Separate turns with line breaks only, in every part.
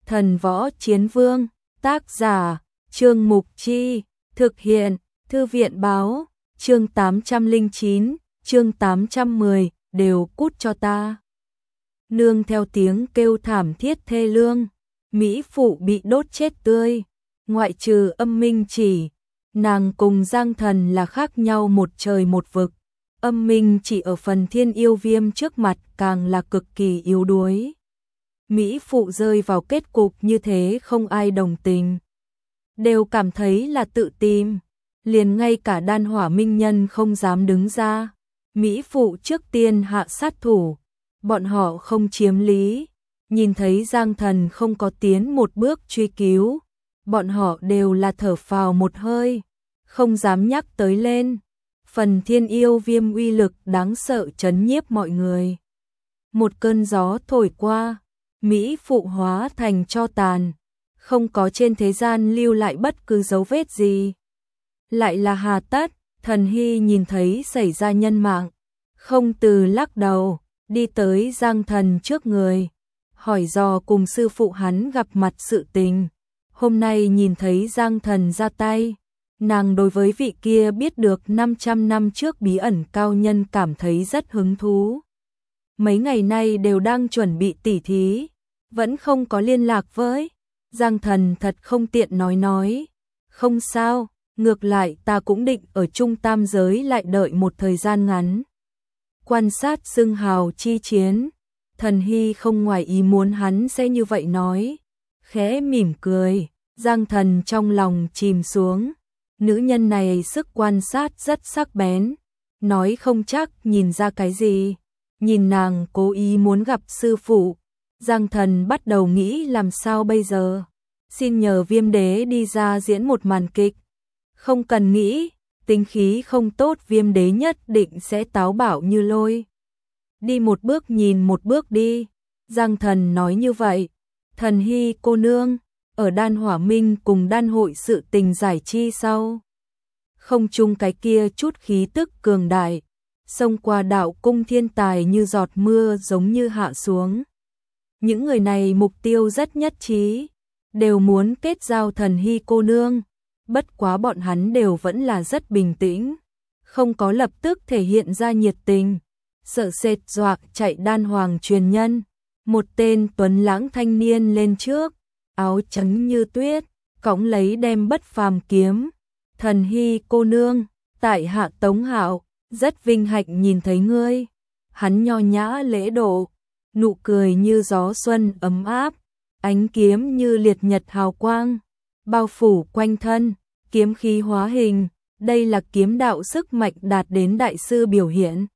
Thần Võ Chiến Vương, tác giả, Trương Mục Chi, thực hiện, Thư viện báo, chương 809, chương 810, đều cút cho ta. Nương theo tiếng kêu thảm thiết thê lương, Mỹ Phụ bị đốt chết tươi, ngoại trừ Âm Minh Chỉ, nàng cùng Giang Thần là khác nhau một trời một vực. Âm Minh Chỉ ở phần Thiên Yêu Viêm trước mặt càng là cực kỳ yếu đuối. Mỹ Phụ rơi vào kết cục như thế không ai đồng tình, đều cảm thấy là tự tìm, liền ngay cả Đan Hỏa Minh Nhân không dám đứng ra. Mỹ Phụ trước tiên hạ sát thủ, bọn họ không chiếm lý, nhìn thấy Giang Thần không có tiến một bước truy cứu, bọn họ đều là thở phào một hơi, không dám nhắc tới lên. Phần Thiên Yêu Viêm uy lực đáng sợ chấn nhiếp mọi người. Một cơn gió thổi qua, Mỹ Phụ hóa thành tro tàn, không có trên thế gian lưu lại bất cứ dấu vết gì. Lại là hà tất, Thần Hy nhìn thấy xảy ra nhân mạng, không từ lắc đầu, đi tới Giang Thần trước người, hỏi dò cùng sư phụ hắn gặp mặt sự tình. Hôm nay nhìn thấy Giang Thần ra tay, nàng đối với vị kia biết được 500 năm trước bí ẩn cao nhân cảm thấy rất hứng thú. Mấy ngày nay đều đang chuẩn bị tỉ thí, vẫn không có liên lạc với. Giang Thần thật không tiện nói. Không sao, ngược lại ta cũng định ở Trung Tam Giới lại đợi một thời gian ngắn. Quan sát xưng hào chi chiến, Thần Hy không ngoài ý muốn hắn sẽ như vậy nói. Khẽ mỉm cười, Giang Thần trong lòng chìm xuống. Nữ nhân này sức quan sát rất sắc bén, nói không chắc nhìn ra cái gì. Nhìn nàng cố ý muốn gặp sư phụ, Giang Thần bắt đầu nghĩ làm sao bây giờ. Xin nhờ Viêm Đế đi ra diễn một màn kịch. Không cần nghĩ, tính khí không tốt Viêm Đế nhất định sẽ táo bạo như lôi. Đi một bước nhìn một bước đi. Giang Thần nói như vậy. Thần Hy cô nương, ở Đan Hỏa Minh cùng Đan Hội sự tình giải chi sau. Không chung cái kia chút khí tức cường đại, xông qua đạo cung thiên tài như giọt mưa giống như hạ xuống. Những người này mục tiêu rất nhất trí, đều muốn kết giao Thần Hy cô nương, bất quá bọn hắn đều vẫn là rất bình tĩnh, không có lập tức thể hiện ra nhiệt tình, sợ sệt dọa chạy Đan Hoàng truyền nhân. Một tên tuấn lãng thanh niên lên trước, áo trắng như tuyết, cõng lấy đem bất phàm kiếm. Thần Hy cô nương, tại hạ Tống Hạo, rất vinh hạnh nhìn thấy ngươi. Hắn nho nhã lễ độ, nụ cười như gió xuân ấm áp, ánh kiếm như liệt nhật hào quang, bao phủ quanh thân, kiếm khí hóa hình, đây là kiếm đạo sức mạnh đạt đến đại sư biểu hiện.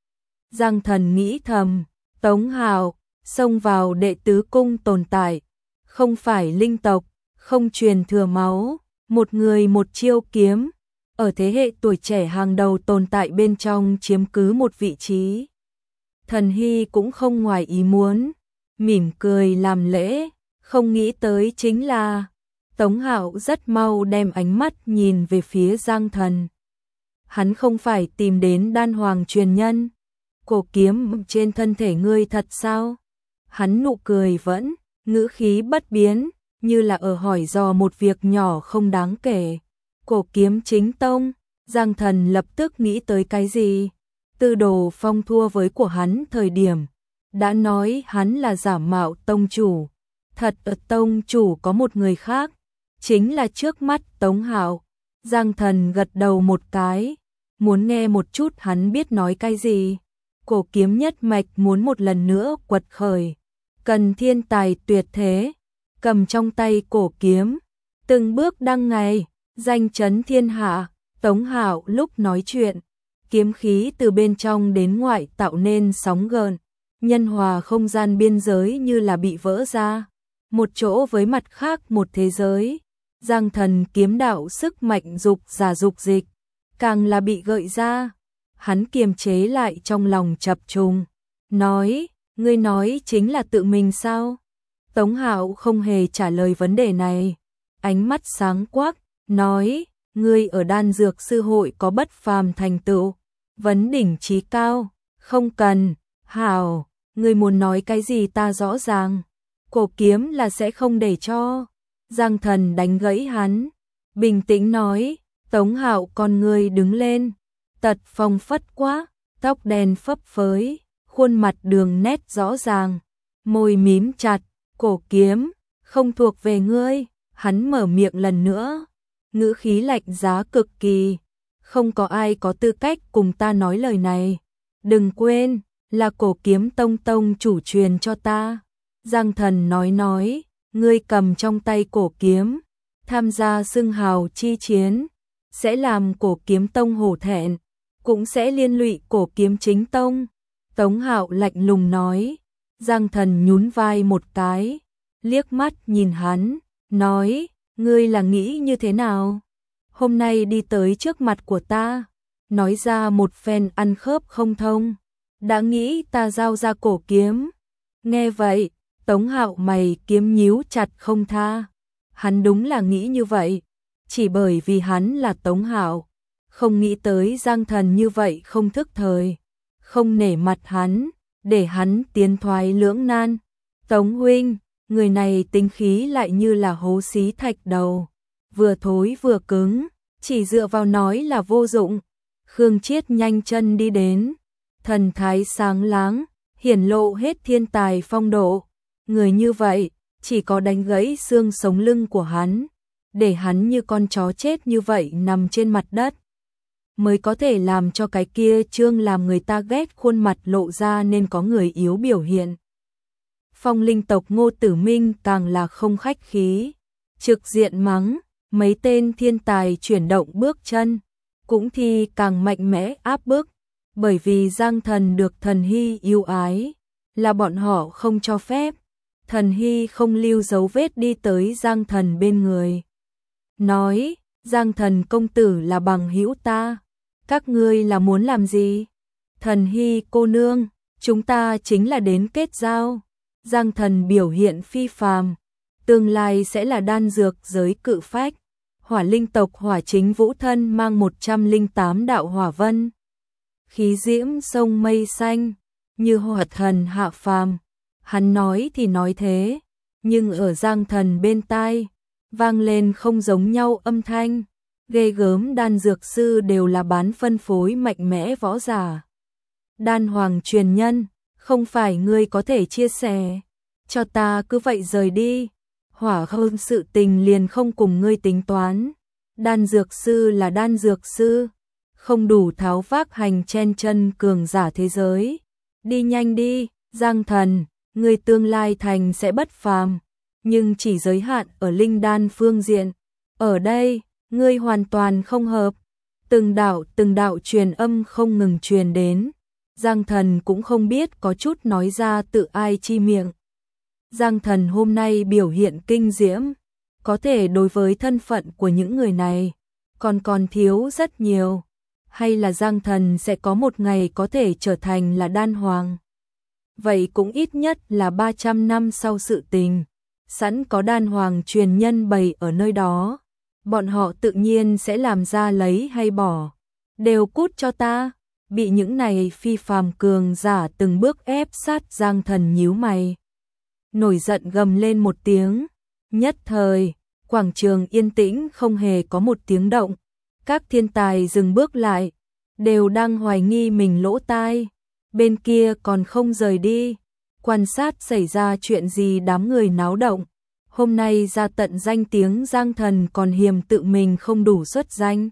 Giang Thần nghĩ thầm, Tống Hạo, xông vào đệ tứ cung tồn tại, không phải linh tộc, không truyền thừa máu, một người một chiêu kiếm, ở thế hệ tuổi trẻ hàng đầu tồn tại bên trong chiếm cứ một vị trí. Thần Hy cũng không ngoài ý muốn, mỉm cười làm lễ, không nghĩ tới chính là Tống Hạo rất mau đem ánh mắt nhìn về phía Giang Thần. Hắn không phải tìm đến Đan Hoàng truyền nhân, cổ kiếm trên thân thể ngươi thật sao? Hắn nụ cười vẫn, ngữ khí bất biến, như là ở hỏi dò một việc nhỏ không đáng kể. Cổ kiếm chính tông, Giang Thần lập tức nghĩ tới cái gì? Tư Đồ Phong thua với của hắn thời điểm, đã nói hắn là giả mạo tông chủ. Thật ở tông chủ có một người khác, chính là trước mắt Tống Hạo. Giang Thần gật đầu một cái, muốn nghe một chút hắn biết nói cái gì. Cổ kiếm nhất mạch muốn một lần nữa quật khởi, cần thiên tài tuyệt thế, cầm trong tay cổ kiếm, từng bước đăng ngày, danh chấn thiên hạ. Tống Hạo lúc nói chuyện, kiếm khí từ bên trong đến ngoại tạo nên sóng gợn, nhân hòa không gian biên giới như là bị vỡ ra, một chỗ với mặt khác một thế giới. Giang Thần kiếm đạo sức mạnh dục giả dục dịch, càng là bị gợi ra. Hắn kiềm chế lại trong lòng chập trùng, nói, ngươi nói chính là tự mình sao? Tống Hạo không hề trả lời vấn đề này, ánh mắt sáng quắc, nói, ngươi ở Đan Dược Sư Hội có bất phàm thành tựu, vấn đỉnh chí cao, không cần. Hảo, ngươi muốn nói cái gì ta rõ ràng. Cổ kiếm là sẽ không để cho. Giang Thần đánh gãy hắn, bình tĩnh nói, Tống Hạo con người đứng lên, tật phong phất quá, tóc đen phấp phới, khuôn mặt đường nét rõ ràng, môi mím chặt, cổ kiếm, không thuộc về ngươi, hắn mở miệng lần nữa, ngữ khí lạnh giá cực kỳ, không có ai có tư cách cùng ta nói lời này, đừng quên, là cổ kiếm tông tông chủ truyền cho ta. Giang Thần nói, ngươi cầm trong tay cổ kiếm, tham gia xưng hào chi chiến, sẽ làm cổ kiếm tông hổ thẹn, cũng sẽ liên lụy cổ kiếm chính tông. Tống Hạo lạnh lùng nói, Giang Thần nhún vai một cái, liếc mắt nhìn hắn, nói, ngươi là nghĩ như thế nào? Hôm nay đi tới trước mặt của ta, nói ra một phen ăn khớp không thông, đã nghĩ ta giao ra cổ kiếm. Nghe vậy, Tống Hạo mày kiếm nhíu chặt không tha. Hắn đúng là nghĩ như vậy, chỉ bởi vì hắn là Tống Hạo, không nghĩ tới Giang Thần như vậy không thức thời, không nể mặt hắn, để hắn tiến thoái lưỡng nan. Tống huynh, người này tính khí lại như là hố xí thạch đầu, vừa thối vừa cứng, chỉ dựa vào nói là vô dụng. Khương Chiết nhanh chân đi đến, thần thái sáng láng, hiển lộ hết thiên tài phong độ. Người như vậy, chỉ có đánh gãy xương sống lưng của hắn, để hắn như con chó chết như vậy nằm trên mặt đất, mới có thể làm cho cái kia trương làm người ta ghét khuôn mặt lộ ra nên có người yếu biểu hiện. Phong linh tộc Ngô Tử Minh càng là không khách khí, trực diện mắng, mấy tên thiên tài chuyển động bước chân, cũng thì càng mạnh mẽ áp bức, bởi vì Giang Thần được Thần Hy yêu ái, là bọn họ không cho phép. Thần Hy không lưu dấu vết đi tới Giang Thần bên người, nói, Giang Thần công tử là bằng hữu ta, các ngươi là muốn làm gì? Thần Hy cô nương, chúng ta chính là đến kết giao. Giang Thần biểu hiện phi phàm, tương lai sẽ là đan dược giới cự phách. Hỏa linh tộc Hỏa Chính Vũ thân mang 108 đạo hỏa vân, khí diễm sông mây xanh, như hỏa thần hạ phàm. Hắn nói thì nói thế, nhưng ở Giang Thần bên tai, vang lên không giống nhau âm thanh, ghê gớm. Đan dược sư đều là bán phân phối mạnh mẽ võ giả. Đan hoàng truyền nhân, không phải ngươi có thể chia sẻ, cho ta cứ vậy rời đi. Hỏa hơn sự tình liền không cùng ngươi tính toán. Đan dược sư là đan dược sư, không đủ tháo vác hành chen chân cường giả thế giới. Đi nhanh đi, Giang Thần, ngươi tương lai thành sẽ bất phàm, nhưng chỉ giới hạn ở linh đan phương diện. Ở đây, ngươi hoàn toàn không hợp. Từng đạo truyền âm không ngừng truyền đến. Giang Thần cũng không biết có chút nói ra tự ai chi miệng. Giang Thần hôm nay biểu hiện kinh diễm, có thể đối với thân phận của những người này, còn thiếu rất nhiều. Hay là Giang Thần sẽ có một ngày có thể trở thành là đan hoàng. Vậy cũng ít nhất là 300 năm sau sự tình, sẵn có đan hoàng truyền nhân bày ở nơi đó, bọn họ tự nhiên sẽ làm ra lấy hay bỏ. Đều cút cho ta. Bị những này phi phàm cường giả từng bước ép sát, Giang Thần nhíu mày, nổi giận gầm lên một tiếng. Nhất thời, quảng trường yên tĩnh không hề có một tiếng động. Các thiên tài dừng bước lại, đều đang hoài nghi mình lỗ tai. Bên kia còn không rời đi, quan sát xảy ra chuyện gì. Đám người náo động, hôm nay ra tận danh tiếng Giang Thần còn hiềm tự mình không đủ xuất danh,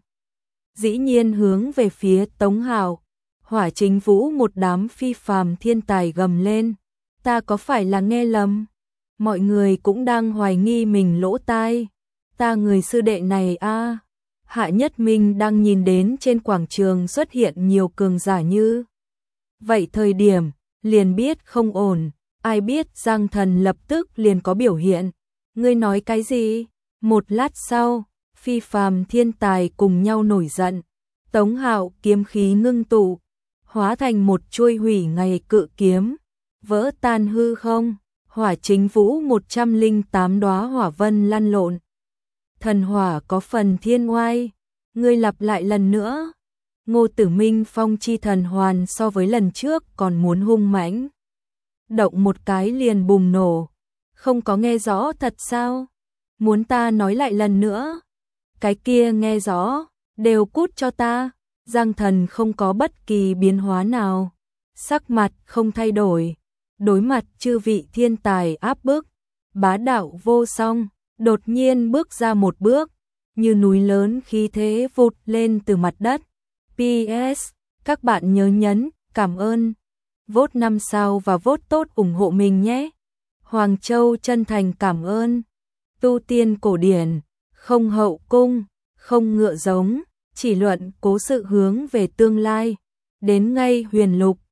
dĩ nhiên hướng về phía Tống Hạo. Hỏa Chính Vũ một đám phi phàm thiên tài gầm lên, ta có phải là nghe lầm? Mọi người cũng đang hoài nghi mình lỗ tai. Ta người sư đệ này a. Hạ Nhất Minh đang nhìn đến trên quảng trường xuất hiện nhiều cường giả như vậy thời điểm, liền biết không ổn. Ai biết Giang Thần lập tức liền có biểu hiện. Ngươi nói cái gì? Một lát sau, phi phàm thiên tài cùng nhau nổi giận. Tống Hạo kiếm khí ngưng tụ, hóa thành một chuôi hủy ngày cự kiếm, vỡ tan hư không. Hỏa Chính Vũ 108 đóa hỏa vân lăn lộn. Thần hỏa có phần thiên oai. Ngươi lặp lại lần nữa. Ngô Tử Minh phong chi thần hoàn so với lần trước còn muốn hung mãnh. Động một cái liền bùng nổ. Không có nghe rõ thật sao? Muốn ta nói lại lần nữa? Cái kia nghe rõ, đều cút cho ta. Giang Thần không có bất kỳ biến hóa nào, sắc mặt không thay đổi, đối mặt chư vị thiên tài áp bức, bá đạo vô song, đột nhiên bước ra một bước, như núi lớn khí thế vụt lên từ mặt đất. PS, các bạn nhớ nhấn, cảm ơn, vote 5 sao và vote tốt ủng hộ mình nhé. Hoàng Châu chân thành cảm ơn. Tu tiên cổ điển, không hậu cung, không ngựa giống, chỉ luận cố sự hướng về tương lai. Đến ngay huyền lục,